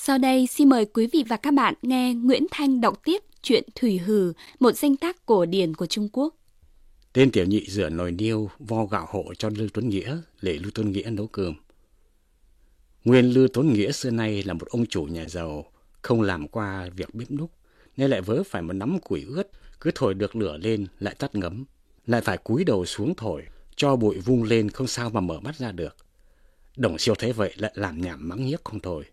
Sau đây xin mời quý vị và các bạn nghe Nguyễn Thanh đọc tiếp truyện Thủy Hừ, một danh tác cổ điển của Trung Quốc. Tên tiểu nhị rửa nồi niêu, vo gạo hộ cho Lưu Tuấn Nghĩa để Lưu Tuấn Nghĩa nấu cơm. Nguyên Lưu Tuấn Nghĩa xưa nay là một ông chủ nhà giàu, không làm qua việc bếp núc, nên lại vớ phải một nắm củi ướt, cứ thổi được lửa lên lại tắt ngấm, lại phải cúi đầu xuống thổi, cho bụi vung lên không sao mà mở mắt ra được. Đồng Siêu thấy vậy lại làm nhảm mắng nhiếc không thôi.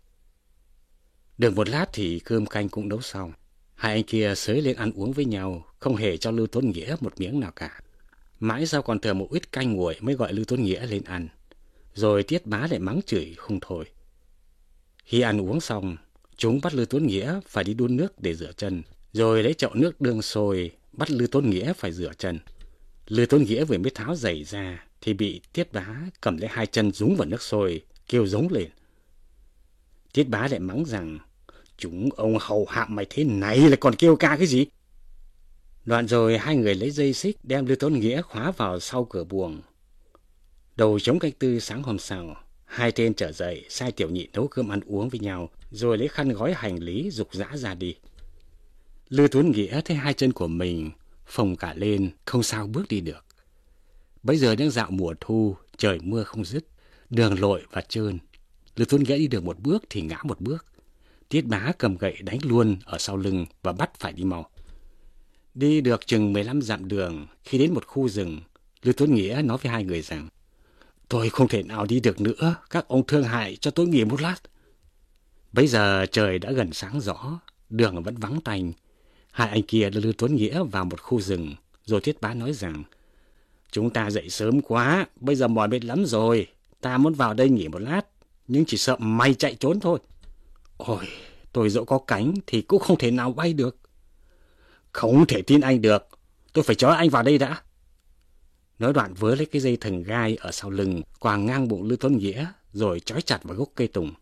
Được một lát thì cơm canh cũng nấu xong. Hai anh kia xới lên ăn uống với nhau, không hề cho Lưu Tuấn Nghĩa một miếng nào cả. Mãi sau còn thừa một ít canh nguội mới gọi Lưu Tuấn Nghĩa lên ăn. Rồi Tiết Bá lại mắng chửi không thôi. Khi ăn uống xong, chúng bắt Lưu Tuấn Nghĩa phải đi đun nước để rửa chân, rồi lấy chậu nước đương sôi bắt Lưu Tuấn Nghĩa phải rửa chân. Lưu Tuấn Nghĩa vừa mới tháo giày ra thì bị Tiết Bá cầm lấy hai chân dúng vào nước sôi, kêu giống lên. Tiết Bá lại mắng rằng: "Chúng ông hầu hạ mày thế này lại còn kêu ca cái gì?" Đoạn rồi hai người lấy dây xích đem Lưu Tuấn Nghĩa khóa vào sau cửa buồng. Đầu trống canh tư sáng hôm sau, hai tên trở dậy sai tiểu nhị nấu cơm ăn uống với nhau, rồi lấy khăn gói hành lý rục rã ra đi. Lưu Tuấn Nghĩa thấy hai chân của mình phồng cả lên, không sao bước đi được. Bây giờ đang dạo mùa thu, trời mưa không dứt, đường lội và trơn. Lưu Tuấn Nghĩa đi được một bước thì ngã một bước. Tiết Bá cầm gậy đánh luôn ở sau lưng và bắt phải đi mau. Đi được chừng 15 dặm đường, khi đến một khu rừng, Lưu Tuấn Nghĩa nói với hai người rằng: "Tôi không thể nào đi được nữa, các ông thương hại cho tôi nghỉ một lát." Bây giờ trời đã gần sáng rõ, đường vẫn vắng tanh. Hai anh kia đưa Lưu Tuấn Nghĩa vào một khu rừng, rồi Tiết Bá nói rằng: "Chúng ta dậy sớm quá, bây giờ mỏi mệt lắm rồi, ta muốn vào đây nghỉ một lát, nhưng chỉ sợ mày chạy trốn thôi." "Ôi, tôi dẫu có cánh thì cũng không thể nào bay được." "Không thể tin anh được, tôi phải trói anh vào đây đã." Nói đoạn vớ lấy cái dây thừng gai ở sau lưng, quàng ngang bụng Lưu Tuấn Nghĩa, rồi trói chặt vào gốc cây tùng.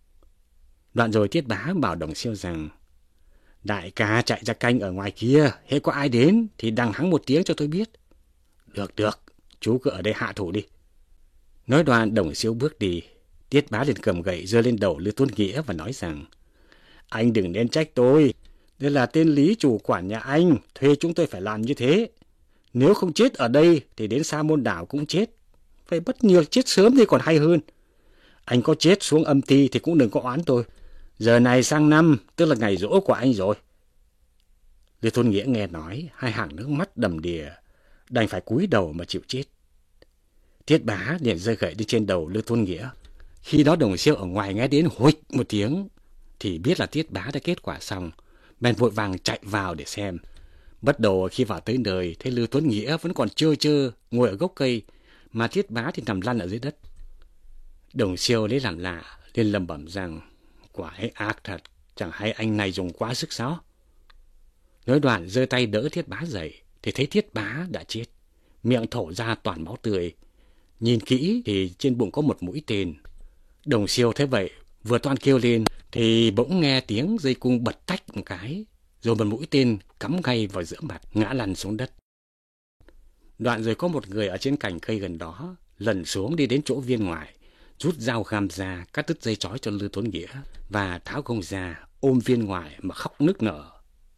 Đoạn rồi Tiết Bá bảo Đồng Siêu rằng: "Đại ca chạy ra canh ở ngoài kia, hễ có ai đến thì đằng hắng một tiếng cho tôi biết." Được, chú cứ ở đây hạ thủ đi." Nói đoạn Đồng Siêu bước đi. Tiết Bá liền cầm gậy giơ lên đầu Lưu Tuấn Nghĩa và nói rằng: "Anh đừng nên trách tôi, đây là tên Lý chủ quản nhà anh, thuê chúng tôi phải làm như thế. Nếu không chết ở đây thì đến Sa Môn Đảo cũng chết. Phải bất nhược chết sớm thì còn hay hơn. Anh có chết xuống âm ty thì cũng đừng có oán tôi. Giờ này sang năm, tức là ngày giỗ của anh rồi." Lưu Tuấn Nghĩa nghe nói, hai hàng nước mắt đầm đìa, đành phải cúi đầu mà chịu chết. Tiết Bá liền giơ gậy đi trên đầu Lưu Tuấn Nghĩa. Khi đó Đồng Siêu ở ngoài nghe đến huỵch một tiếng thì biết là Tiết Bá đã kết quả xong, bèn vội vàng chạy vào để xem. Bất đầu khi vào tới nơi, thấy Lưu Tuấn Nghĩa vẫn còn trơ trơ ngồi ở gốc cây, mà Tiết Bá thì nằm lăn ở dưới đất. Đồng Siêu lấy làm lạ, liền lẩm bẩm rằng: "Quả ấy ác thật, chẳng hay anh này dùng quá sức sao?" Nói đoạn giơ tay đỡ Tiết Bá dậy, thì thấy Tiết Bá đã chết, miệng thổ ra toàn máu tươi. Nhìn kỹ thì trên bụng có một mũi tên. Đồng Siêu thấy vậy, vừa toan kêu lên thì bỗng nghe tiếng dây cung bật tách một cái, rồi một mũi tên cắm ngay vào giữa mặt, ngã lăn xuống đất. Đoạn rồi có một người ở trên cành cây gần đó lẩn xuống đi đến chỗ viên ngoại, rút dao găm ra cắt đứt dây trói cho Lưu Tuấn Nghĩa và tháo gông ra ôm viên ngoại mà khóc nức nở.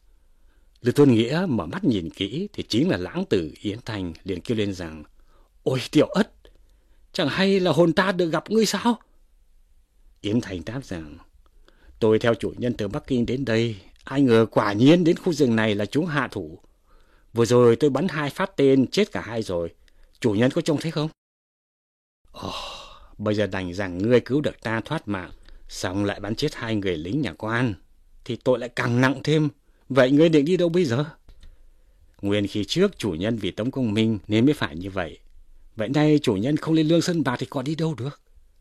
Lưu Tuấn Nghĩa mở mắt nhìn kỹ thì chính là lãng tử Yến Thanh, liền kêu lên rằng: "Ôi Tiểu Ất, chẳng hay là hồn ta được gặp ngươi sao?" Yến Thanh đáp rằng: "Tôi theo chủ nhân từ Bắc Kinh đến đây, ai ngờ quả nhiên đến khu rừng này là chúng hạ thủ. Vừa rồi tôi bắn 2 phát tên, chết cả hai rồi. Chủ nhân có trông thấy không?" "Ồ, bây giờ đành rằng ngươi cứu được ta thoát mạng, xong lại bắn chết 2 người lính nhà quan, thì tội lại càng nặng thêm. Vậy ngươi định đi đâu bây giờ?" "Nguyên khi trước chủ nhân vì Tống Công Minh nên mới phải như vậy. Vậy nay chủ nhân không lên Lương Sơn Bạc thì còn đi đâu được?"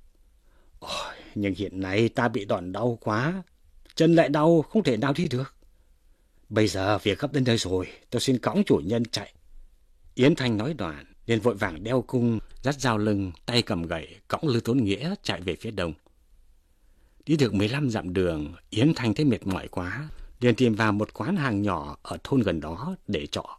"Ôi, nhưng hiện nay ta bị đòn đau quá, chân lại đau không thể nào đi được. Bây giờ việc gấp đến đây rồi, tôi xin cõng chủ nhân chạy." Yến Thanh nói đoạn, liền vội vàng đeo cung, dắt dao lưng, tay cầm gậy, cõng Lưu Tuấn Nghĩa chạy về phía đông. Đi được 15 dặm đường, Yến Thanh thấy mệt mỏi quá, liền tìm vào một quán hàng nhỏ ở thôn gần đó để trọ.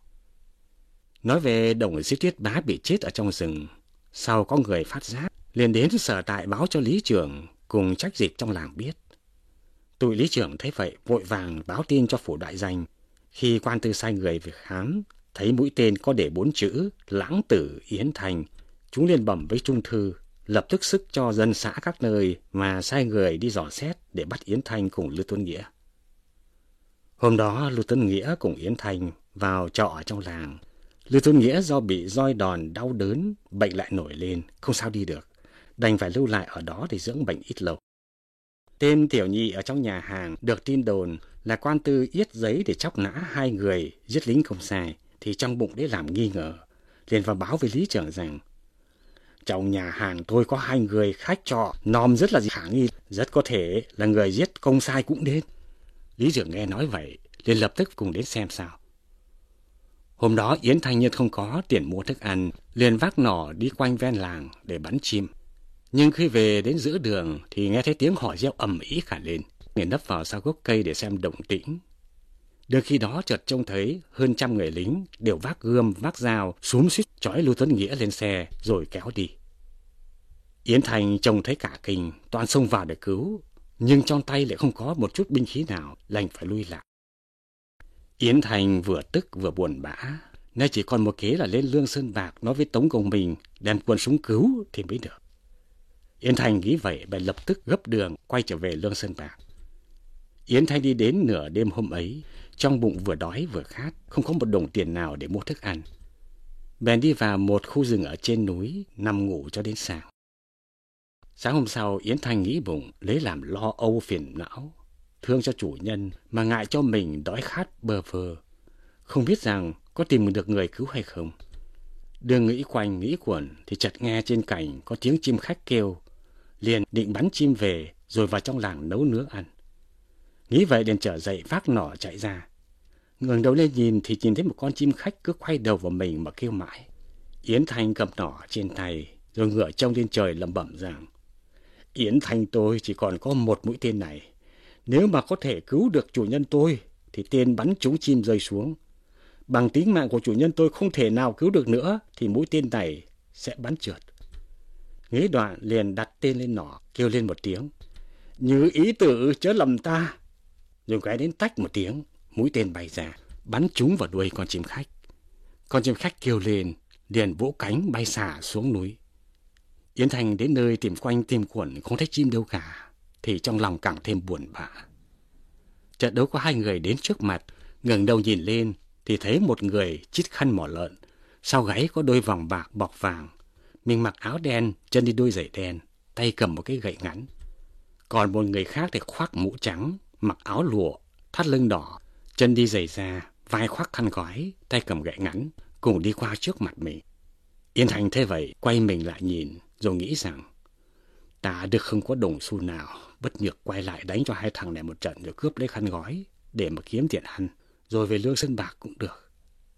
Nói về Đồng Siêu Tiết Bá bị chết ở trong rừng, sau có người phát giác, liền đến sở tại báo cho lý trưởng cùng trách dịch trong làng biết. Tụi lý trưởng thấy vậy vội vàng báo tin cho phủ đại danh. Khi quan tư sai người về khám, thấy mũi tên có để 4 chữ Lãng Tử Yến Thành, chúng liền bẩm với trung thư, lập tức sức cho dân xã các nơi mà sai người đi dò xét để bắt Yến Thanh cùng Lưu Tuấn Nghĩa. Hôm đó Lưu Tuấn Nghĩa cùng Yến Thanh vào trọ ở trong làng. Lưu Tuấn Nghĩa do bị roi đòn đau đớn, bệnh lại nổi lên, không sao đi được, đành phải lưu lại ở đó để dưỡng bệnh ít lâu. Tên tiểu nhị ở trong nhà hàng được tin đồn là quan tư yết giấy để chóc nã 2 người giết lính không sai, thì trong bụng để làm nghi ngờ, liền vào báo với lý trưởng rằng trong nhà hàng tôi có 2 người khách trọ nom rất là khả nghi, rất có thể là người giết công sai cũng đến. Lý trưởng nghe nói vậy liền lập tức cùng đến xem sao. Hôm đó Yến Thanh Nhân không có tiền mua thức ăn, liền vác nỏ đi quanh ven làng để bắn chim. Nhưng khi về đến giữa đường thì nghe thấy tiếng họ reo ầm ĩ cả lên, liền nấp vào sau gốc cây để xem động tĩnh. Được khi đó chợt trông thấy hơn 100 người lính đều vác gươm vác dao xúm xít trói Lưu Tuấn Nghĩa lên xe rồi kéo đi. Yến Thanh trông thấy cả kinh, toàn xông vào để cứu, nhưng trong tay lại không có một chút binh khí nào, đành phải lui lại. Yến Thanh vừa tức vừa buồn bã, nay chỉ còn một kế là lên Lương Sơn Bạc nói với Tống Công Bình đem quân súng cứu thì mới được. Yến Thanh nghĩ vậy bèn lập tức gấp đường quay trở về Lương Sơn Bạc. Yến Thanh đi đến nửa đêm hôm ấy, trong bụng vừa đói vừa khát, không có một đồng tiền nào để mua thức ăn. Bèn đi vào một khu rừng ở trên núi, nằm ngủ cho đến sáng. Sáng hôm sau, Yến Thanh nghĩ bụng lấy làm lo âu phiền não, thương cho chủ nhân mà ngại cho mình đói khát bơ vơ, không biết rằng có tìm được người cứu hay không. Đường nghĩ quanh nghĩ quẩn thì chợt nghe trên cành có tiếng chim khách kêu, liền định bắn chim về rồi vào trong làng nấu nướng ăn. Nghĩ vậy liền trở dậy vác nỏ chạy ra. Ngẩng đầu lên nhìn thì nhìn thấy một con chim khách cứ quay đầu vào mình mà kêu mãi. Yến Thanh cầm nỏ trên tay rồi ngửa trông lên trời lẩm bẩm rằng: Yến Thanh tôi chỉ còn có một mũi tên này. Nếu mà có thể cứu được chủ nhân tôi thì tên bắn trúng chim rơi xuống. Bằng tính mạng của chủ nhân tôi không thể nào cứu được nữa thì mũi tên này sẽ bắn trượt. Nghĩ đoạn liền đặt tên lên nỏ, kêu lên một tiếng: Như ý tử chớ lầm ta. Rồi cái đến tách một tiếng, mũi tên bay ra, bắn trúng vào đuôi con chim khách. Con chim khách kêu lên, liền vỗ cánh bay xả xuống núi. Yến Thanh đến nơi tìm quanh tìm quẩn không thấy chim đâu cả, thì trong lòng càng thêm buồn bã. Chợt đâu có 2 người đến trước mặt, ngẩng đầu nhìn lên thì thấy một người chít khăn mỏ lợn, sau gáy có đôi vòng bạc bọc vàng, mình mặc áo đen, chân đi đôi giày đen, tay cầm một cái gậy ngắn. Còn một người khác thì khoác mũ trắng, mặc áo lụa, thắt lưng đỏ, chân đi giày da, vai khoác khăn gói, tay cầm gậy ngắn, cùng đi qua trước mặt mình. Yến Thanh thế vậy, quay mình lại nhìn, rồi nghĩ rằng ta được không có đồng xu nào, bất nhược quay lại đánh cho 2 thằng này một trận rồi cướp lấy khăn gói để mà kiếm tiền ăn, rồi về Lương Sơn Bạc cũng được.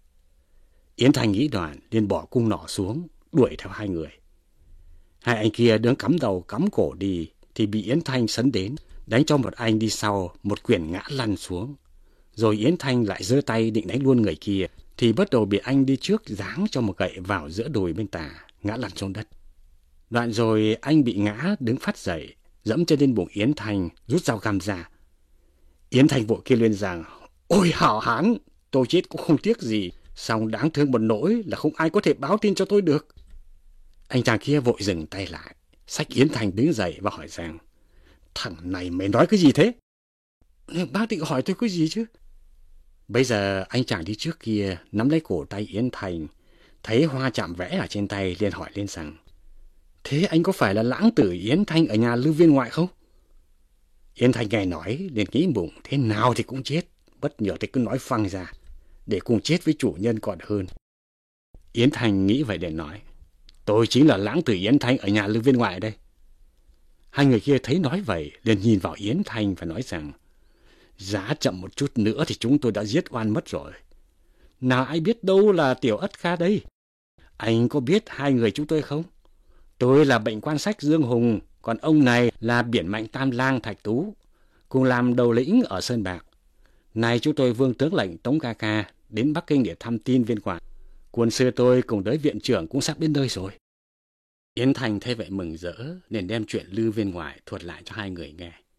Yến Thanh nghĩ đoạn liền bỏ cung nỏ xuống, đuổi theo 2 người. 2 anh kia đứng cắm đầu cắm cổ đi thì bị Yến Thanh sấn đến, đánh cho một anh đi sau một quyền ngã lăn xuống. Rồi Yến Thanh lại giơ tay định đánh luôn người kia thì bắt đầu bị anh đi trước giáng cho một gậy vào giữa đùi bên tả, ngã lăn xuống đất. Đoạn rồi anh bị ngã đứng phát dậy, dẫm chân lên bụng Yến Thanh, rút dao găm ra. Yến Thanh vội kêu lên rằng: Ôi hảo hán, tôi chết cũng không tiếc gì, song đáng thương một nỗi là không ai có thể báo tin cho tôi được. Anh chàng kia vội dừng tay lại, xách Yến Thanh đứng dậy và hỏi rằng: Thằng này mày nói cái gì thế? Bác định hỏi tôi cái gì chứ? Bây giờ anh chàng đi trước kia nắm lấy cổ tay Yến Thanh, thấy hoa chạm vẽ ở trên tay liền hỏi lên rằng: Thế anh có phải là lãng tử Yến Thanh ở nhà Lưu Viên Ngoại không? Yến Thanh nghe nói liền nghĩ bụng thế nào thì cũng chết, bất ngờ thì cứ nói phăng ra, để cùng chết với chủ nhân còn hơn. Yến Thanh nghĩ vậy để nói: Tôi chính là lãng tử Yến Thanh ở nhà Lưu Viên Ngoại đây. 2 người kia thấy nói vậy liền nhìn vào Yến Thanh và nói rằng: Giá chậm một chút nữa thì chúng tôi đã giết oan mất rồi. Nào ai biết đâu là Tiểu Ất Kha đây. Anh có biết 2 người chúng tôi không? Tôi là Bệnh Quan Sách Dương Hùng, còn ông này là Biển Mạnh Tam Lang Thạch Tú, cùng làm đầu lĩnh ở Sơn Bạc. Nay chúng tôi vương tướng lệnh Tống Ca Ca đến Bắc Kinh để thăm tin Viên Quản. Quân sư tôi cùng tới viện trưởng cũng sắp đến nơi rồi. Yến Thanh thấy vậy mừng rỡ, nên đem chuyện Lưu Viên Ngoại thuật lại cho 2 người nghe.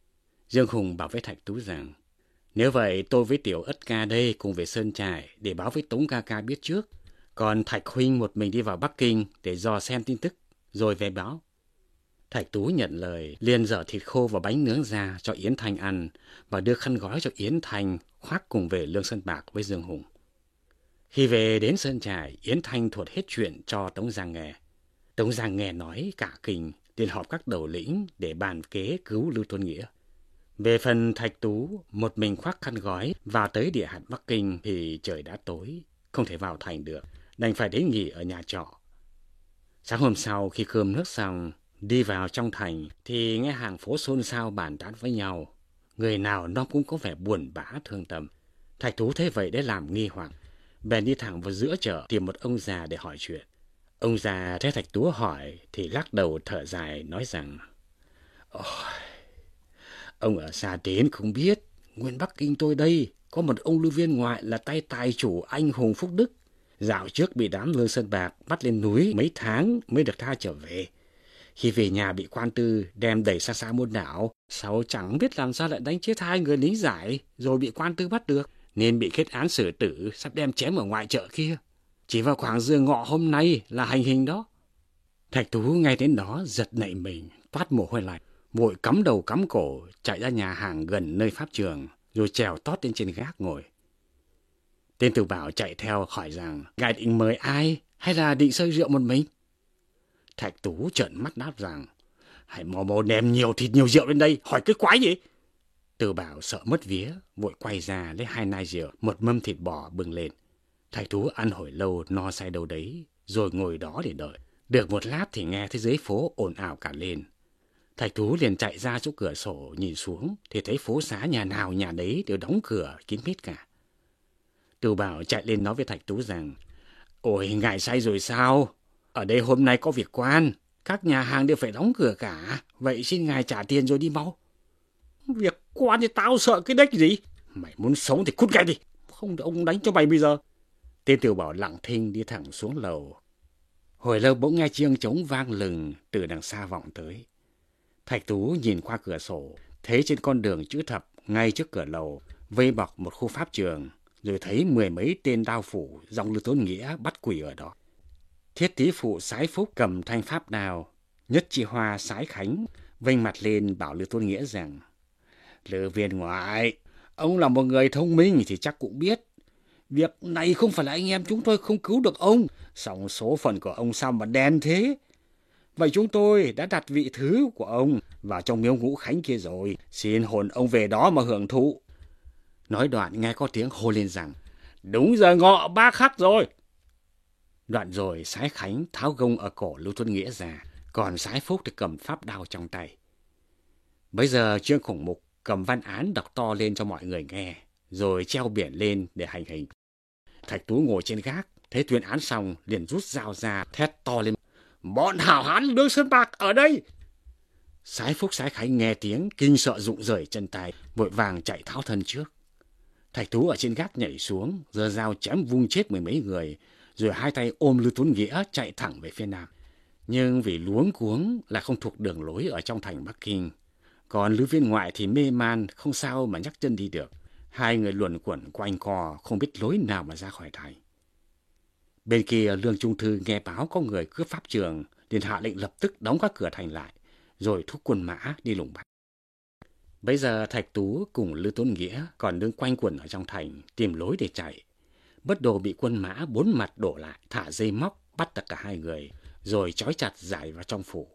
Dương Hùng bảo với Thạch Tú rằng, nếu vậy tôi với Tiểu Ất ca đây cùng về Sơn Trại để báo với Tống ca ca biết trước. Còn Thạch huynh một mình đi vào Bắc Kinh để dò xem tin tức, rồi về báo. Thạch Tú nhận lời, liền dở thịt khô và bánh nướng ra cho Yến Thanh ăn và đưa khăn gói cho Yến Thanh khoác cùng về Lương Sơn Bạc với Dương Hùng. Khi về đến Sơn Trại, Yến Thanh thuật hết chuyện cho Tống Giang nghe. Tống Giang nghe nói cả kinh, liền họp các đầu lĩnh để bàn kế cứu Lưu Tuấn Nghĩa. Về phần Thạch Tú, một mình khoác khăn gói vào tới địa hạt Bắc Kinh thì trời đã tối, không thể vào thành được, đành phải đến nghỉ ở nhà trọ. Sáng hôm sau khi cơm nước xong, đi vào trong thành thì nghe hàng phố xôn xao bàn tán với nhau. Người nào nó cũng có vẻ buồn bã thương tâm. Thạch Tú thấy vậy để làm nghi hoặc, bèn đi thẳng vào giữa chợ tìm một ông già để hỏi chuyện. Ông già thấy Thạch Tú hỏi thì lắc đầu thở dài nói rằng, ôi, ông ở xa đến không biết, nguyên Bắc Kinh tôi đây có một ông lưu viên ngoại là tay tài chủ anh hùng Phúc Đức. Dạo trước bị đám Lương Sơn Bạc bắt lên núi mấy tháng mới được tha trở về. Khi về nhà bị quan tư đem đẩy xa xa môn đảo, sau chẳng biết làm sao lại đánh chết 2 người lính giải rồi bị quan tư bắt được, nên bị kết án xử tử, sắp đem chém ở ngoại chợ kia. Chỉ vào khoảng giờ ngọ hôm nay là hành hình đó. Thạch Tú nghe đến đó giật nảy mình, toát mồ hôi lạnh, vội cắm đầu cắm cổ chạy ra nhà hàng gần nơi pháp trường, rồi trèo tót lên trên gác ngồi. Tên Từ Bảo chạy theo hỏi rằng, ngài định mời ai hay là định xơi rượu một mình? Thạch Tú trợn mắt đáp rằng, hãy mau đem nhiều thịt nhiều rượu lên đây, hỏi cái quái gì? Từ Bảo sợ mất vía, vội quay ra lấy 2 nai rượu, một mâm thịt bò bưng lên. Thạch Tú ăn hồi lâu no say đâu đấy, rồi ngồi đó để đợi. Được một lát thì nghe thấy dưới phố ồn ào cả lên. Thạch Tú liền chạy ra chỗ cửa sổ nhìn xuống thì thấy phố xá nhà nào nhà đấy đều đóng cửa kín mít cả. Từ Bảo chạy lên nói với Thạch Tú rằng, ôi ngài say rồi sao? Ở đây hôm nay có việc quan, các nhà hàng đều phải đóng cửa cả, vậy xin ngài trả tiền rồi đi mau. Việc quan thì tao sợ cái đếch gì? Mày muốn sống thì cút ngay đi, không thì ông đánh cho mày bây giờ. Tên Từ Bảo lặng thinh đi thẳng xuống lầu. Hồi lâu bỗng nghe chiêng trống vang lừng từ đằng xa vọng tới. Thạch Tú nhìn qua cửa sổ, thấy trên con đường chữ thập ngay trước cửa lầu vây bọc một khu pháp trường, rồi thấy 10 mấy tên đao phủ dòng Lưu Tuấn Nghĩa bắt quỳ ở đó. Thiết Tý phụ Sái Phúc cầm thanh pháp đao, Nhất Chi Hoa Sái Khánh vênh mặt lên bảo Lưu Tuấn Nghĩa rằng, Lưu viên ngoại, ông là một người thông minh thì chắc cũng biết, việc này không phải là anh em chúng tôi không cứu được ông, song số phận của ông sao mà đen thế. Vậy chúng tôi đã đặt vị thứ của ông vào trong miếu Ngũ Khánh kia rồi, xin hồn ông về đó mà hưởng thụ. Nói đoạn nghe có tiếng hô lên rằng, đúng giờ ngọ 3 khắc rồi. Đoạn rồi Sái Khánh tháo gông ở cổ Lưu Tuấn Nghĩa ra, còn Sái Phúc thì cầm pháp đao trong tay. Bây giờ Trương Khổng Mục cầm văn án đọc to lên cho mọi người nghe, rồi treo biển lên để hành hình. Thạch Tú ngồi trên gác, thấy tuyên án xong liền rút dao ra thét to lên, bọn hảo hán Lương Sơn Bạc ở đây. Sái Phúc Sái Khánh nghe tiếng kinh sợ rụng rời chân tay, vội vàng chạy tháo thân trước. Thạch Tú ở trên gác nhảy xuống, giơ dao chém vung chết 10 mấy người, rồi 2 tay ôm Lưu Tuấn Nghĩa chạy thẳng về phía nam. Nhưng vì luống cuống là không thuộc đường lối ở trong thành Bắc Kinh, còn Lưu viên ngoại thì mê man không sao mà nhắc chân đi được. 2 người luẩn quẩn quanh co không biết lối nào mà ra khỏi thành. Bên kia Lương Trung Thư nghe báo có người cướp pháp trường, liền hạ lệnh lập tức đóng các cửa thành lại, rồi thúc quân mã đi lùng bắt. Bây giờ Thạch Tú cùng Lưu Tuấn Nghĩa còn đứng quanh quẩn ở trong thành tìm lối để chạy. Bất đồ bị quân mã 4 mặt đổ lại, thả dây móc bắt tất cả 2 người, rồi trói chặt giải vào trong phủ.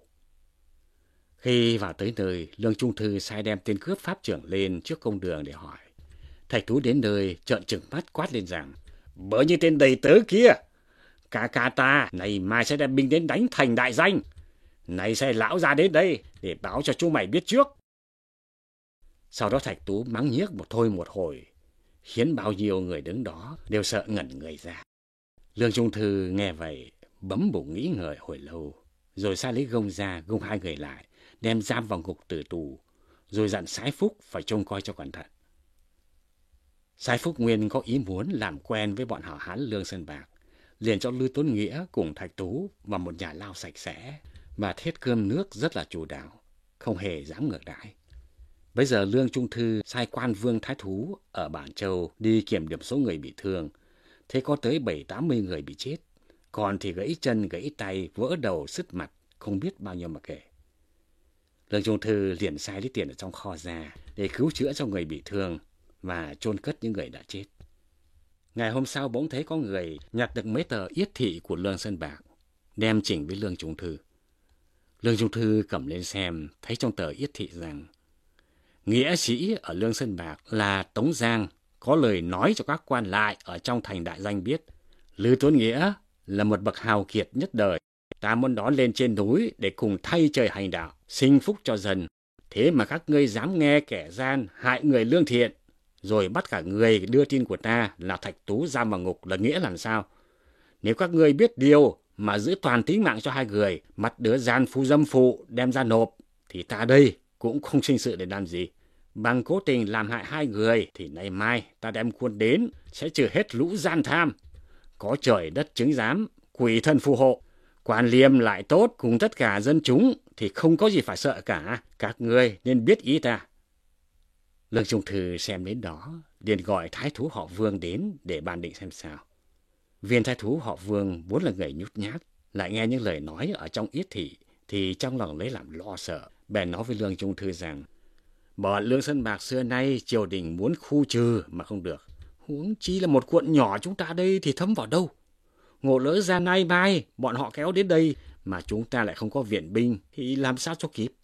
Khi vào tới nơi, Lương Trung Thư sai đem tên cướp pháp trưởng lên trước công đường để hỏi. Thạch Tú đến nơi trợn trừng mắt quát lên rằng, bỡ như tên đầy tớ kia, ca ta này mai sẽ đem binh đến đánh thành đại danh, này sẽ lão ra đến đây để báo cho chúng mày biết trước. Sau đó Thạch Tú mắng nhiếc một thôi một hồi, khiến bao nhiêu người đứng đó đều sợ ngẩn người ra. Lương Trung Thư nghe vậy bấm bụng nghĩ ngợi hồi lâu, rồi sai lấy gông ra gông 2 người lại, đem giam vào ngục tử tù, rồi dặn Sái Phúc phải trông coi cho cẩn thận. Sái Phúc nguyên có ý muốn làm quen với bọn hảo hán Lương Sơn Bạc, liền cho Lưu Tuấn Nghĩa cùng Thạch Tú vào một nhà lao sạch sẽ và thiết cơm nước rất là chu đáo, không hề dám ngược đãi. Bây giờ Lương Trung Thư sai quan Vương Thái Thú ở Bản Châu đi kiểm điểm số người bị thương. Thế có tới 70-80 người bị chết. Còn thì gãy chân, gãy tay, vỡ đầu, sứt mặt, không biết bao nhiêu mà kể. Lương Trung Thư liền sai lấy tiền ở trong kho ra để cứu chữa cho người bị thương và chôn cất những người đã chết. Ngày hôm sau bỗng thấy có người nhặt được mấy tờ yết thị của Lương Sơn Bạc, đem chỉnh với Lương Trung Thư. Lương Trung Thư cầm lên xem, thấy trong tờ yết thị rằng nghĩa sĩ ở Lương Sơn Bạc là Tống Giang có lời nói cho các quan lại ở trong thành đại danh biết. Lư Tuấn Nghĩa là một bậc hào kiệt nhất đời. Ta muốn đón lên trên núi để cùng thay trời hành đạo, sinh phúc cho dân. Thế mà các ngươi dám nghe kẻ gian hại người lương thiện, rồi bắt cả người đưa tin của ta là Thạch Tú giam vào ngục là nghĩa làm sao? Nếu các ngươi biết điều mà giữ toàn tính mạng cho hai người, bắt đứa gian phu dâm phụ đem ra nộp, thì ta đây cũng không sinh sự để làm gì. Bằng cố tình làm hại hai người thì nay mai ta đem quân đến sẽ trừ hết lũ gian tham. Có trời đất chứng giám, quỷ thần phù hộ, quan liêm lại tốt cùng tất cả dân chúng thì không có gì phải sợ cả. Các ngươi nên biết ý ta. Lương Trung Thư xem đến đó, liền gọi thái thú họ Vương đến để bàn định xem sao. Viên thái thú họ Vương vốn là người nhút nhát, lại nghe những lời nói ở trong yết thị thì trong lòng lấy làm lo sợ. Bèn nói với Lương Trung Thư rằng bọn Lương Sơn Bạc xưa nay triều đình muốn khu trừ mà không được. Huống chi là một quận nhỏ chúng ta đây thì thấm vào đâu. Ngộ lỡ ra nay mai bọn họ kéo đến đây mà chúng ta lại không có viện binh thì làm sao cho kịp.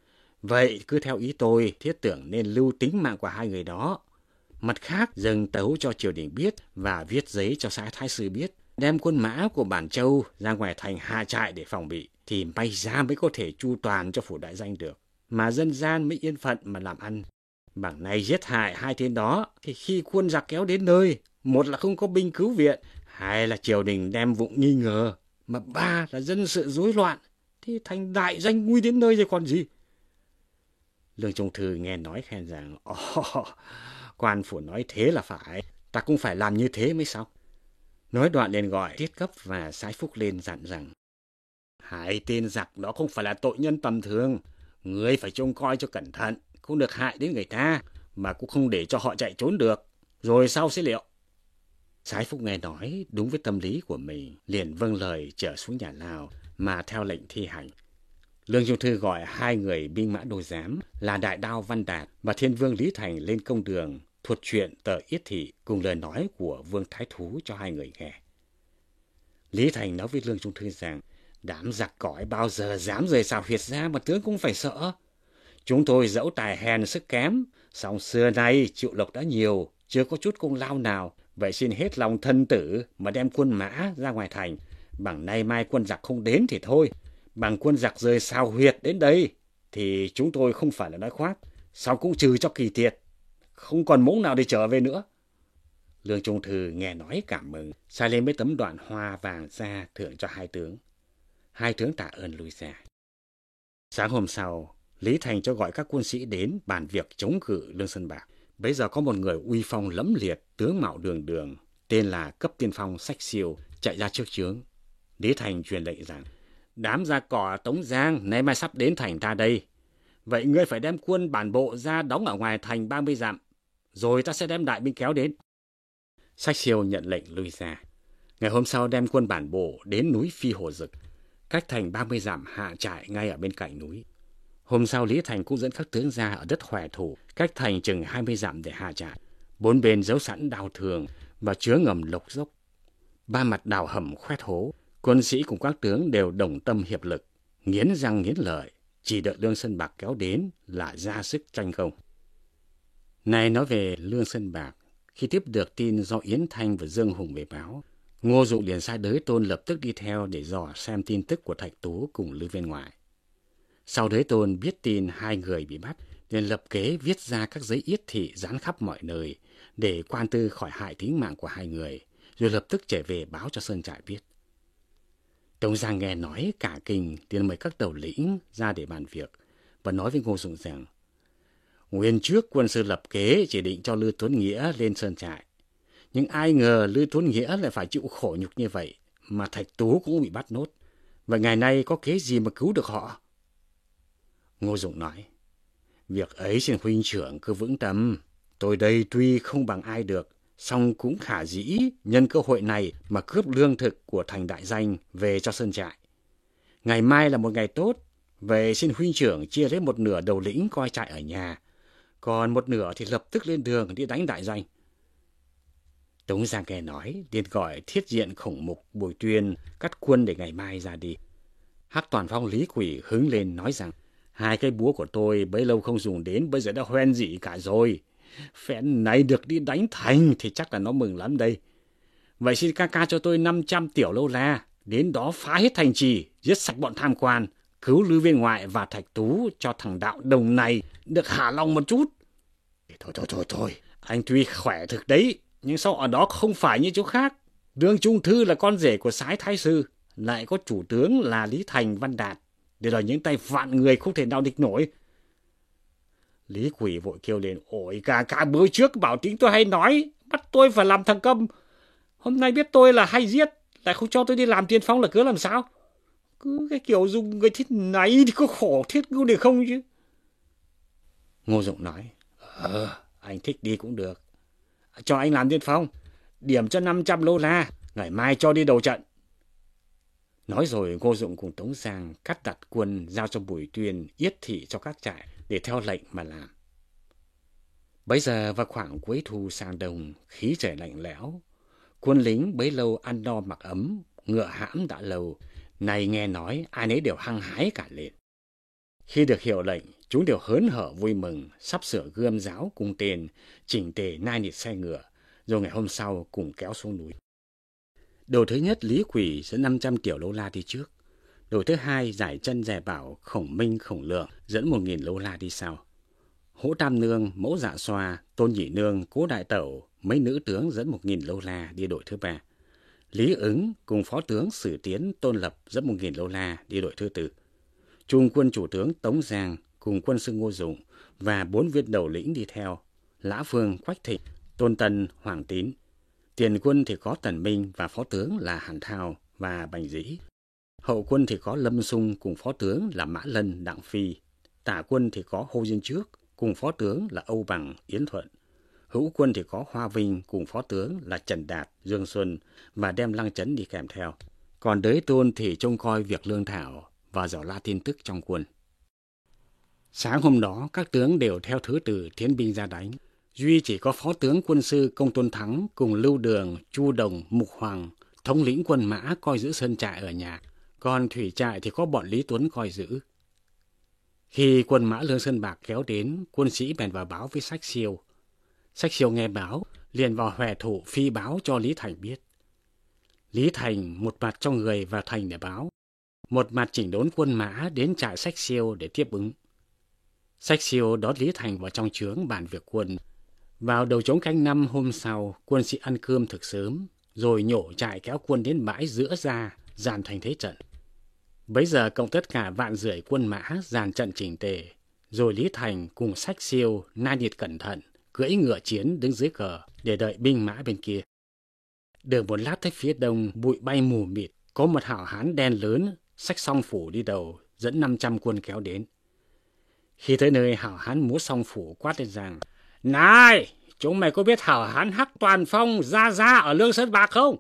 Vậy cứ theo ý tôi, thiết tưởng nên lưu tính mạng của hai người đó. Mặt khác dâng tấu cho triều đình biết và viết giấy cho xã thái sư biết, đem quân mã của Bản Châu ra ngoài thành hạ trại để phòng bị, thì may ra mới có thể chu toàn cho phủ đại danh được, mà dân gian mới yên phận mà làm ăn. Bằng này giết hại hai tên đó thì khi quân giặc kéo đến nơi, một là không có binh cứu viện, hai là triều đình đem vụng nghi ngờ, mà ba là dân sự rối loạn, thì thành đại danh nguy đến nơi rồi còn gì. Lương Trung Thư nghe nói khen rằng quan phủ nói thế là phải, ta cũng phải làm như thế mới sao. Nói đoạn liền gọi Tiết Cấp và Sái Phúc lên dặn rằng hai tên giặc đó không phải là tội nhân tầm thường, ngươi phải trông coi cho cẩn thận, không được hại đến người ta, mà cũng không để cho họ chạy trốn được, rồi sau sẽ liệu. Sái Phúc nghe nói đúng với tâm lý của mình, liền vâng lời trở xuống nhà lao mà theo lệnh thi hành. Lương Trung Thư gọi hai người binh mã đô giám là Đại Đao Văn Đạt và Thiên Vương Lý Thành lên công đường thuật chuyện tờ yết thị cùng lời nói của Vương Thái Thú cho hai người nghe. Lý Thành nói với Lương Trung Thư rằng đám giặc cõi bao giờ dám rời xào huyệt ra mà tướng cũng phải sợ. Chúng tôi dẫu tài hèn sức kém, song xưa nay chịu lộc đã nhiều, chưa có chút công lao nào, vậy xin hết lòng thân tử mà đem quân mã ra ngoài thành. Bằng nay mai quân giặc không đến thì thôi, bằng quân giặc rời xào huyệt đến đây thì chúng tôi không phải là nói khoác, sao cũng trừ cho kỳ tiệt, không còn mống nào để trở về nữa. Lương Trung Thư nghe nói cảm mừng, sai lên mấy tấm đoạn hoa vàng ra thưởng cho hai tướng. Hai tướng tạ ơn lui ra. Sáng hôm sau, Lý Thành cho gọi các quân sĩ đến bàn việc chống cự Lương Sơn Bạc. Bấy giờ có một người uy phong lẫm liệt, tướng mạo đường đường, tên là Cấp Tiên Phong Sách Siêu, chạy ra trước chướng. Lý Thành truyền lệnh rằng đám gia cỏ Tống Giang nay mai sắp đến thành ta đây. Vậy ngươi phải đem quân bản bộ ra đóng ở ngoài thành 30 dặm, rồi ta sẽ đem đại binh kéo đến. Sách Siêu nhận lệnh lui ra. Ngày hôm sau đem quân bản bộ đến núi Phi Hồ Dực, cách thành 30 dặm hạ trại ngay ở bên cạnh núi. Hôm sau Lý Thành cũng dẫn các tướng ra ở đất Hoè Thủ, cách thành chừng 20 dặm để hạ trại. Bốn bên giấu sẵn đào thường và chứa ngầm lộc dốc. Ba mặt đào hầm khoét hố. Quân sĩ cùng các tướng đều đồng tâm hiệp lực, nghiến răng nghiến lợi, chỉ đợi Lương Sơn Bạc kéo đến là ra sức tranh công. Này nói về Lương Sơn Bạc, khi tiếp được tin do Yến Thanh và Dương Hùng về báo, Ngô Dụng liền sai Đới Tôn lập tức đi theo để dò xem tin tức của Thạch Tú cùng Lư Viên Ngoại. Sau Đới Tôn biết tin hai người bị bắt, liền lập kế viết ra các giấy yết thị dán khắp mọi nơi để quan tư khỏi hại tính mạng của hai người, rồi lập tức trở về báo cho Sơn Trại biết. Tống Giang nghe nói cả kinh, liền mời các đầu lĩnh ra để bàn việc và nói với Ngô Dụng rằng nguyên trước quân sư lập kế chỉ định cho Lư Tuấn Nghĩa lên Sơn Trại, nhưng ai ngờ Lư Tuấn Nghĩa lại phải chịu khổ nhục như vậy, mà Thạch Tú cũng bị bắt nốt. Vậy ngày nay có kế gì mà cứu được họ? Ngô Dụng nói, Việc ấy xin huynh trưởng cứ vững tâm. Tôi đây tuy không bằng ai được, song cũng khả dĩ nhân cơ hội này mà cướp lương thực của thành đại danh về cho sơn trại. Ngày mai là một ngày tốt, về xin huynh trưởng chia lấy một nửa đầu lĩnh coi trại ở nhà, còn một nửa thì lập tức lên đường đi đánh đại danh. Tống Giang nghe nói, liền gọi Thiết Diện, Khổng Mục, Bùi Tuyên cắt quân để ngày mai ra đi. Hắc Toàn Phong, Lý Quỷ hứng lên nói rằng, hai cái búa của tôi bấy lâu không dùng đến, bây giờ đã hoen dị cả rồi. Phen này được đi đánh thành thì chắc là nó mừng lắm đây. Vậy xin ca ca cho tôi 500 tiểu lâu la, đến đó phá hết thành trì, giết sạch bọn tham quan, cứu Lư Viên Ngoại và Thạch Tú cho thằng đạo đồng này được hạ lòng một chút. Thôi, anh tuy khỏe thực đấy, nhưng sao ở đó không phải như chỗ khác. Đường Trung Thư là con rể của Sái Thái Sư, lại có chủ tướng là Lý Thành, Văn Đạt, để là những tay vạn người không thể nào địch nổi. Lý Quỷ vội kêu lên, ôi ca bữa trước bảo tính tôi hay nói, bắt tôi phải làm thằng câm. Hôm nay biết tôi là hay giết, lại không cho tôi đi làm tiên phong là cứ làm sao? Cứ cái kiểu dùng người thế này thì có khổ thiết ngưu được không chứ? Ngô Dụng nói, anh thích đi cũng được. Cho anh làm tiên phong, điểm cho 500 lô la, ngày mai cho đi đầu trận. Nói rồi Ngô Dụng cùng Tống Giang cắt đặt quân giao cho Bùi Tuyên yết thị cho các trại để theo lệnh mà làm. Bấy giờ vào khoảng cuối thu sang đông, khí trời lạnh lẽo, quân lính bấy lâu ăn no mặc ấm, ngựa hãm đã lâu, nay nghe nói ai nấy đều hăng hái cả lên. Khi được hiệu lệnh, chúng đều hớn hở vui mừng, sắp sửa gươm giáo cung tên, chỉnh tề nai nịt xe ngựa, rồi ngày hôm sau cùng kéo xuống núi. Đội thứ nhất Lý Quỷ dẫn 500 tiểu lâu la đi trước. Đội thứ hai Giải Chân, Dè Bảo, Khổng Minh, Khổng Lượng dẫn 1000 lâu la đi sau. Hỗ Tam Nương, Mẫu Dạ Xoa, Tôn Nhị Nương, Cố Đại Tẩu, mấy nữ tướng dẫn 1000 lâu la đi đội thứ ba. Lý Ứng cùng phó tướng Sử Tiến, Tôn Lập dẫn 1000 lâu la đi đội thứ tư. Trung quân chủ tướng Tống Giang cùng quân sư Ngô Dụng và 4 viên đầu lĩnh đi theo: Lã Phương, Quách Thịnh, Tôn Tân, Hoàng Tín. Tiền quân thì có Tần Minh và phó tướng là Hàn Thao và Bành Dĩ. Hậu quân thì có Lâm Sung cùng phó tướng là Mã Lân, Đặng Phi. Tả quân thì có Hồ Diên Trước cùng phó tướng là Âu Bằng, Yến Thuận. Hữu quân thì có Hoa Vinh cùng phó tướng là Trần Đạt, Dương Xuân và đem Lăng Chấn đi kèm theo. Còn Đới Tôn thì trông coi việc lương thảo và dò la tin tức trong quân. Sáng hôm đó, các tướng đều theo thứ tự tiến binh ra đánh. Duy chỉ có phó tướng quân sư Công Tôn Thắng cùng Lưu Đường, Chu Đồng, Mục Hoàng, thống lĩnh quân mã coi giữ sơn trại ở nhà. Còn thủy trại thì có bọn Lý Tuấn coi giữ. Khi quân mã Lương Sơn Bạc kéo đến, quân sĩ bèn vào báo với Sách Siêu. Sách Siêu nghe báo, liền vào hòe thủ phi báo cho Lý Thành biết. Lý Thành một mặt cho người vào thành để báo, một mặt chỉnh đốn quân mã đến trại Sách Siêu để tiếp ứng. Sách Siêu đón Lý Thành vào trong trướng bàn việc quân. Vào đầu trống canh năm hôm sau, quân sĩ ăn cơm thực sớm, rồi nhổ trại kéo quân đến bãi giữa ra, dàn thành thế trận. Bấy giờ cộng tất cả 1,5 vạn quân mã dàn trận chỉnh tề, rồi Lý Thành cùng Sách Siêu nai nịt cẩn thận, cưỡi ngựa chiến đứng dưới cờ để đợi binh mã bên kia. Được một lát thấy phía đông bụi bay mù mịt, có một hảo hán đen lớn xách song phủ đi đầu, dẫn 500 quân kéo đến. Khi tới nơi, hảo hán múa song phủ quát lên rằng: "Này, chúng mày có biết hảo hán Hắc Toàn Phong ra ở Lương Sơn Bạc không?"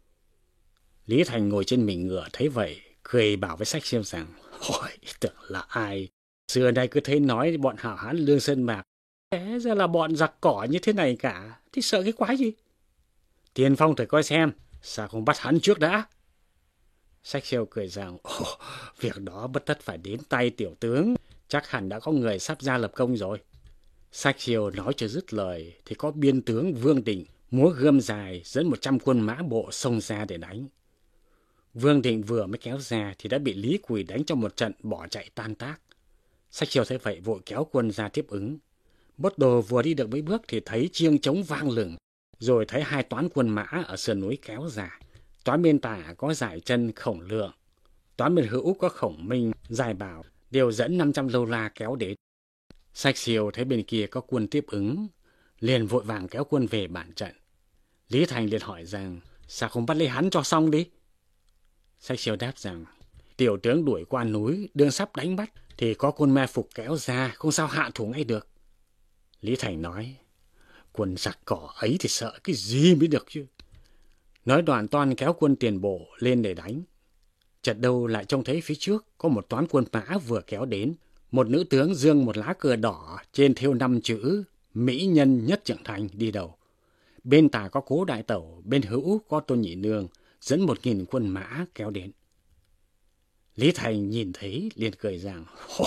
Lý Thành ngồi trên mình ngựa thấy vậy, cười bảo với Sách Siêu rằng: "Ôi, tưởng là ai? Xưa nay cứ thấy nói bọn hảo hán Lương Sơn Bạc, thế ra là bọn giặc cỏ như thế này cả, thì sợ cái quái gì? Tiền phong thử coi xem, sao không bắt hắn trước đã?" Sách Siêu cười rằng: "Việc đó bất tất phải đến tay tiểu tướng, chắc hẳn đã có người sắp ra lập công rồi." Sách Siêu nói chưa dứt lời thì có biên tướng Vương Định múa gươm dài dẫn 100 quân mã bộ xông ra để đánh. Vương Định vừa mới kéo ra thì đã bị Lý Quỳ đánh trong một trận bỏ chạy tan tác. Sách Siêu thấy vậy vội kéo quân ra tiếp ứng. Bốt Đồ vừa đi được mấy bước thì thấy chiêng trống vang lừng, rồi thấy 2 toán quân mã ở sườn núi kéo ra. Toán bên tả có Giải Chân, Khổng Lượng, toán bên hữu có Khổng Minh, Giải Bảo, đều dẫn 500 lâu la kéo đến. Sách Siêu thấy bên kia có quân tiếp ứng, liền vội vàng kéo quân về bản trận. Lý Thành liền hỏi rằng: "Sao không bắt lấy hắn cho xong đi?" Sách Siêu đáp rằng: "Tiểu tướng đuổi qua núi, đương sắp đánh bắt, thì có quân mai phục kéo ra, không sao hạ thủ ngay được. Lý Thành nói, quân giặc cỏ ấy thì sợ cái gì mới được chứ. Nói đoạn toan kéo quân tiền bộ lên để đánh. Chợt đâu lại trông thấy phía trước có một toán quân mã vừa kéo đến. Một nữ tướng giương một lá cờ đỏ trên thêu 5 chữ Mỹ nhân nhất trưởng thành đi đầu. Bên tả có Cố Đại Tẩu, bên hữu có Tôn Nhị Nương, dẫn 1000 quân mã kéo đến. Lý Thành nhìn thấy liền cười rằng,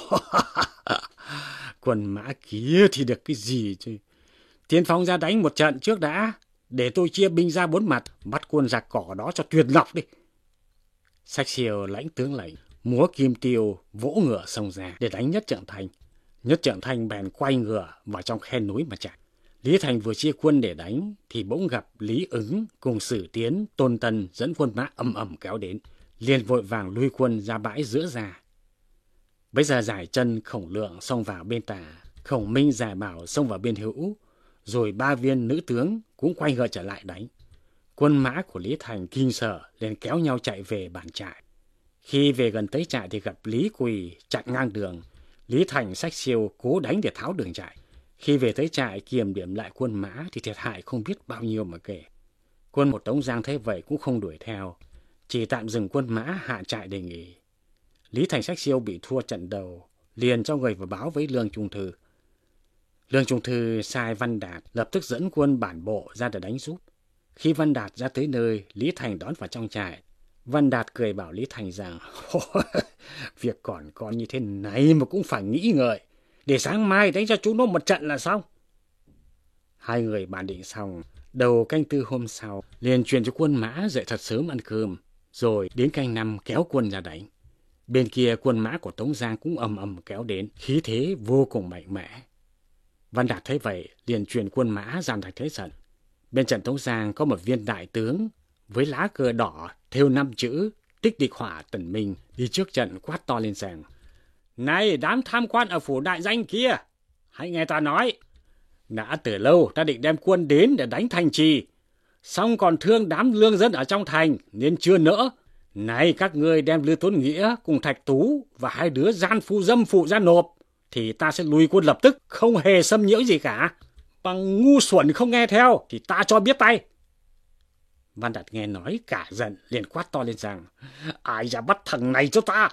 quân mã kia thì được cái gì chứ. Tiên phong ra đánh một trận trước đã, để tôi chia binh ra 4 mặt, bắt quân giặc cỏ đó cho tuyệt lọc đi. Sách Siêu lãnh tướng lệnh, múa kim tiêu, vỗ ngựa xông ra để đánh Nhất Trượng Thành. Nhất Trượng Thành bèn quay ngựa vào trong khe núi mà chạy. Lý Thành vừa chia quân để đánh thì bỗng gặp Lý Ứng cùng Sử Tiến, Tôn Tân dẫn quân mã ầm ầm kéo đến, liền vội vàng lui quân ra bãi giữa ra. Bây giờ Giải Chân, Khổng Lượng xông vào bên tả, Khổng Minh, Giải Bảo xông vào bên hữu, rồi 3 viên nữ tướng cũng quay ngựa trở lại đánh. Quân mã của Lý Thành kinh sợ liền kéo nhau chạy về bản trại. Khi về gần tới trại thì gặp Lý Quỳ chặn ngang đường. Lý Thành Sách Siêu cố đánh để tháo đường trại. Khi về tới trại kiểm điểm lại quân mã thì thiệt hại không biết bao nhiêu mà kể. Quân một Tống Giang thấy vậy cũng không đuổi theo, chỉ tạm dừng quân mã hạ trại để nghỉ. Lý Thành Sách Siêu bị thua trận đầu, liền cho người vào báo với Lương Trung Thư. Lương Trung Thư sai Văn Đạt lập tức dẫn quân bản bộ ra để đánh giúp. Khi Văn Đạt ra tới nơi, Lý Thành đón vào trong trại. Văn Đạt cười bảo Lý Thành rằng, việc còn như thế này mà cũng phải nghĩ ngợi, để sáng mai đánh cho chúng nó một trận là xong. Hai người bàn định xong, đầu canh 4 hôm sau, liền truyền cho quân mã dậy thật sớm ăn cơm, rồi đến canh 5 kéo quân ra đánh. Bên kia quân mã của Tống Giang cũng ầm ầm kéo đến, khí thế vô cùng mạnh mẽ. Văn Đạt thấy vậy, liền truyền quân mã dàn thành thế trận. Bên trận Tống Giang có một viên đại tướng với lá cờ đỏ thêu 5 chữ Tích Địch Hỏa Tần Minh đi trước trận quát to lên rằng, này đám tham quan ở phủ đại danh kia, hãy nghe ta nói. Đã từ lâu ta định đem quân đến để đánh thành trì, song còn thương đám lương dân ở trong thành nên chưa nỡ. Này các ngươi đem Lưu Tuấn Nghĩa cùng Thạch Tú và 2 đứa gian phu dâm phụ ra nộp, thì ta sẽ lùi quân lập tức, không hề xâm nhiễu gì cả. Bằng ngu xuẩn không nghe theo thì ta cho biết tay. Văn Đạt nghe nói cả giận, liền quát to lên rằng, ai ra bắt thằng này cho ta.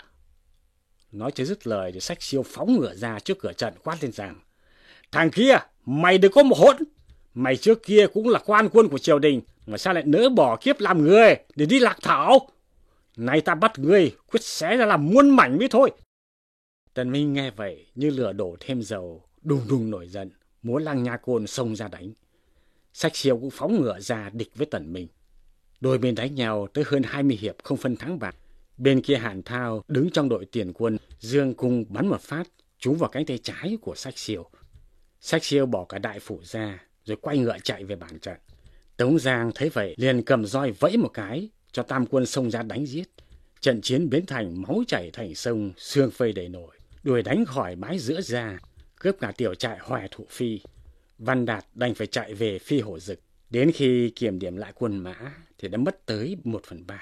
Nói chưa dứt lời thì Sách Siêu phóng ngựa ra trước cửa trận quát lên rằng, thằng kia, mày đừng có một hỗn. Mày trước kia cũng là quan quân của triều đình, mà sao lại nỡ bỏ kiếp làm người để đi lạc thảo. Nay ta bắt ngươi, quyết xé ra làm muôn mảnh mới thôi. Tần Minh nghe vậy như lửa đổ thêm dầu, đùng đùng nổi giận, múa lăng nha côn xông ra đánh. Sách Siêu cũng phóng ngựa ra địch với Tần Minh. Đôi bên đánh nhau tới hơn 20 hiệp không phân thắng bại. Bên kia Hàn Thao đứng trong đội tiền quân, giương cung bắn một phát trúng vào cánh tay trái của Sách Siêu. Sách Siêu bỏ cả đại phủ ra rồi quay ngựa chạy về bản trận. Tống Giang thấy vậy liền cầm roi vẫy một cái cho tam quân xông ra đánh giết. Trận chiến biến thành máu chảy thành sông, xương phơi đầy nổi, đuổi đánh khỏi bãi giữa ra, cướp cả tiểu trại Hoài Thụ Phi. Văn Đạt đành phải chạy về Phi Hổ Dực. Đến khi kiểm điểm lại quân mã thì đã mất tới 1/3.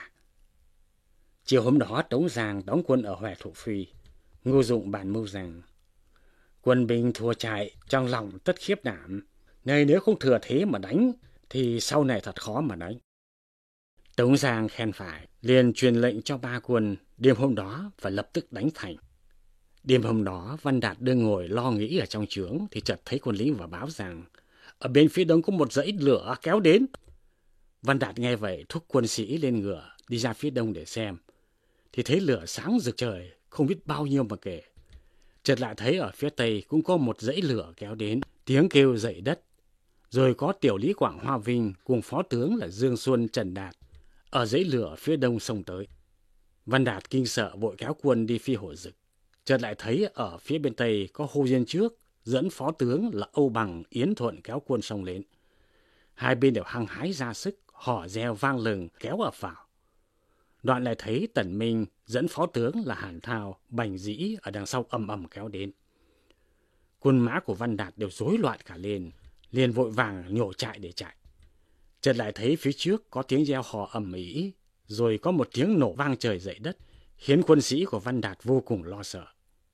Chiều hôm đó Tống Giang đóng quân ở Hoài Thụ Phi. Ngô Dụng bàn mưu rằng, quân binh thua chạy, trong lòng tất khiếp đảm. Này nếu không thừa thế mà đánh thì sau này thật khó mà đánh. Tống Giang khen phải, liền truyền lệnh cho 3 quân đêm hôm đó phải lập tức đánh thành. Đêm hôm đó Văn Đạt đang ngồi lo nghĩ ở trong trướng thì chợt thấy quân lính vào báo rằng ở bên phía đông có một dãy lửa kéo đến. Văn Đạt nghe vậy thúc quân sĩ lên ngựa đi ra phía đông để xem, thì thấy lửa sáng rực trời không biết bao nhiêu mà kể. Chợt lại thấy ở phía tây cũng có một dãy lửa kéo đến, tiếng kêu dậy đất. Rồi có tiểu lý Quảng Hoa Vinh cùng phó tướng là Dương Xuân, Trần Đạt ở dãy lửa phía đông xông tới. Văn Đạt kinh sợ vội kéo quân đi Phi Hổ Dực. Chợt lại thấy ở phía bên tây có Hồ Diên Trước dẫn phó tướng là Âu Bằng, Yến Thuận kéo quân xông lên. Hai bên đều hăng hái ra sức, hò reo vang lừng kéo ập vào. Đoạn lại thấy Tần Minh dẫn phó tướng là Hàn Thao, Bành Dĩ ở đằng sau ầm ầm kéo đến. Quân mã của Văn Đạt đều rối loạn cả lên, liền vội vàng nhổ trại để chạy. Chợt lại thấy phía trước có tiếng reo hò ầm ĩ, rồi có một tiếng nổ vang trời dậy đất, khiến quân sĩ của Văn Đạt vô cùng lo sợ.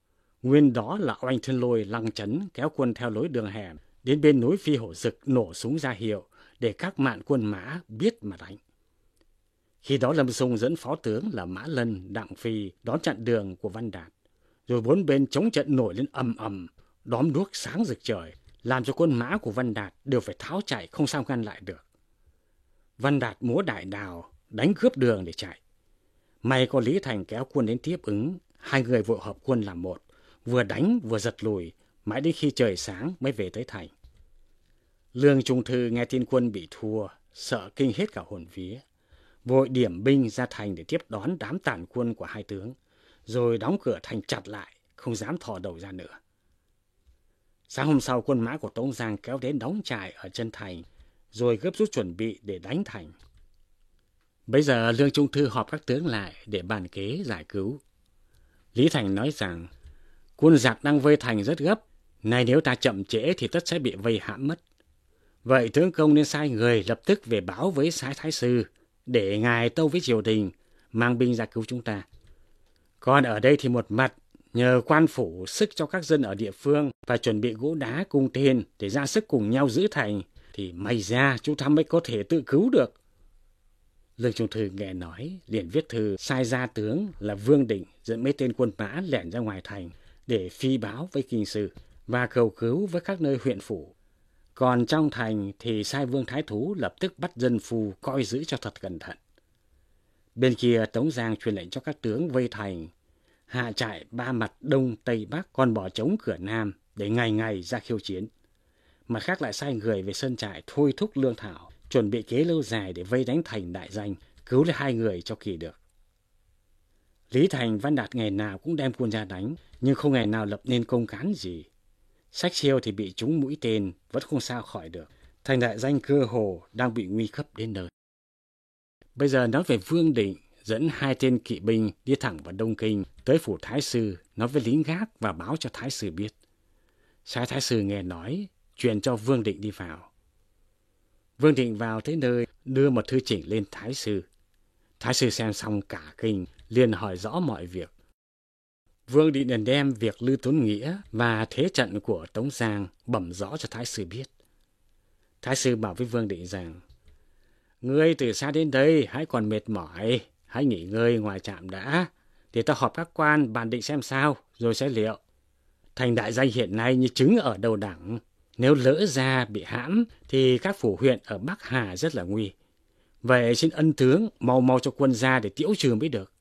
Nguyên đó là Oanh Thiên Lôi Lăng Chấn kéo quân theo lối đường hẻm đến bên núi Phi Hổ Dực nổ súng ra hiệu để các mạn quân Mã biết mà đánh. Khi đó Lâm Xung dẫn phó tướng là Mã Lân, Đặng Phi đón chặn đường của Văn Đạt, rồi bốn bên chống trận nổi lên ầm ầm, đóm đuốc sáng rực trời, làm cho quân Mã của Văn Đạt đều phải tháo chạy không sao ngăn lại được. Văn Đạt múa đại đào, đánh cướp đường để chạy. May có Lý Thành kéo quân đến tiếp ứng, hai người vội hợp quân làm một, vừa đánh vừa giật lùi, mãi đến khi trời sáng mới về tới thành. Lương Trung Thư nghe tin quân bị thua, sợ kinh hết cả hồn vía, vội điểm binh ra thành để tiếp đón đám tàn quân của hai tướng, rồi đóng cửa thành chặt lại, không dám thò đầu ra nữa. Sáng hôm sau, quân Mã của Tống Giang kéo đến đóng trại ở chân thành, rồi gấp rút chuẩn bị để đánh thành. Bây giờ Lương Trung Thư họp các tướng lại để bàn kế giải cứu. Lý Thành nói rằng, quân giặc đang vây thành rất gấp, này nếu ta chậm trễ thì tất sẽ bị vây hãm mất. Vậy tướng công nên sai người lập tức về báo với Sái Thái Sư, để ngài tâu với triều đình, mang binh ra cứu chúng ta. Còn ở đây thì một mặt, nhờ quan phủ sức cho các dân ở địa phương và chuẩn bị gỗ đá cung tên để ra sức cùng nhau giữ thành, thì may ra chúng ta mới có thể tự cứu được. Lương Trung Thư nghe nói, liền viết thư sai gia tướng là Vương Định dẫn mấy tên quân Mã lẻn ra ngoài thành để phi báo với kinh sư và cầu cứu với các nơi huyện phủ. Còn trong thành thì sai Vương Thái Thú lập tức bắt dân phu coi giữ cho thật cẩn thận. Bên kia Tống Giang truyền lệnh cho các tướng vây thành, hạ trại ba mặt đông tây bắc, còn bỏ trống cửa nam để ngày ngày ra khiêu chiến. Mặt khác lại sai người về sân trại thôi thúc lương thảo, chuẩn bị kế lâu dài để vây đánh thành Đại Danh, cứu lấy hai người cho kỳ được. Lý Thành, Văn Đạt ngày nào cũng đem quân ra đánh, nhưng không ngày nào lập nên công cán gì. Sách Siêu thì bị trúng mũi tên, vẫn không sao khỏi được. Thành Đại Danh cơ hồ đang bị nguy cấp đến nơi. Bây giờ nói về Vương Định, dẫn hai tên kỵ binh đi thẳng vào Đông Kinh, tới phủ Thái Sư, nói với lính gác và báo cho Thái Sư biết. Sai Thái Sư nghe nói, truyền cho Vương Định đi vào. Vương Định vào tới nơi, đưa một thư chỉnh lên Thái Sư. Thái Sư xem xong cả kinh, liền hỏi rõ mọi việc. Vương Định liền đem việc Lư Tuấn Nghĩa và thế trận của Tống Giang bẩm rõ cho Thái Sư biết. Thái Sư bảo với Vương Định rằng, ngươi từ xa đến đây hãy còn mệt mỏi, hãy nghỉ ngơi ngoài trạm đã, để ta họp các quan bàn định xem sao, rồi sẽ liệu. Thành Đại Danh hiện nay như trứng ở đầu đẳng, nếu lỡ ra bị hãm thì các phủ huyện ở Bắc Hà rất là nguy. Vậy xin ân tướng mau mau cho quân ra để tiễu trừ mới được.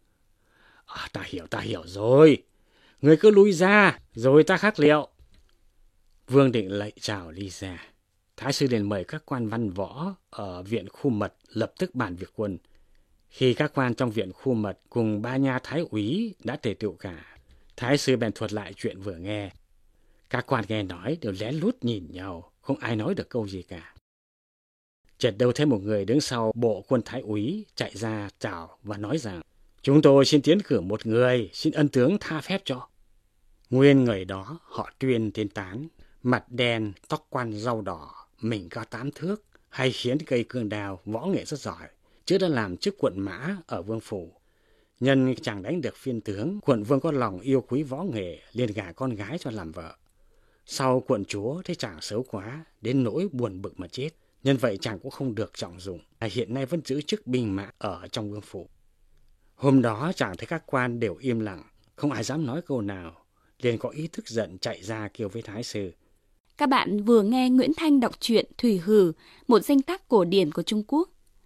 Ta hiểu rồi. Người cứ lui ra, rồi ta khắc liệu. Vương Định lạy chào ly ra. Thái Sư liền mời các quan văn võ ở viện khu mật lập tức bàn việc quân. Khi các quan trong viện khu mật cùng ba nha thái úy đã tề tựu cả, Thái Sư bèn thuật lại chuyện vừa nghe. Các quan nghe nói đều lén lút nhìn nhau, không ai nói được câu gì cả. Chợt đâu thấy một người đứng sau bộ quân thái úy chạy ra chào và nói rằng, chúng tôi xin tiến cử một người, xin ân tướng tha phép cho. Nguyên người đó họ Tuyên tên Tán, mặt đen, tóc quăn râu đỏ, mình cao 8 thước, hay khiến cây cương đào, võ nghệ rất giỏi, trước đã làm chức quận mã ở Vương phủ. Nhân chàng đánh được phiên tướng, quận Vương có lòng yêu quý võ nghệ, liền gả con gái cho làm vợ. Sau quận chúa thấy chàng xấu quá, đến nỗi buồn bực mà chết. Nhân vậy chàng cũng không được trọng dụng, hiện nay vẫn giữ chức binh mã ở trong Vương phủ. Hôm đó chàng thấy các quan đều im lặng, không ai dám nói câu nào, liền có ý thức giận chạy ra kêu với Thái Sư. Các bạn vừa nghe Nguyễn Thanh đọc truyện Thủy Hử, một danh tác cổ điển của Trung Quốc.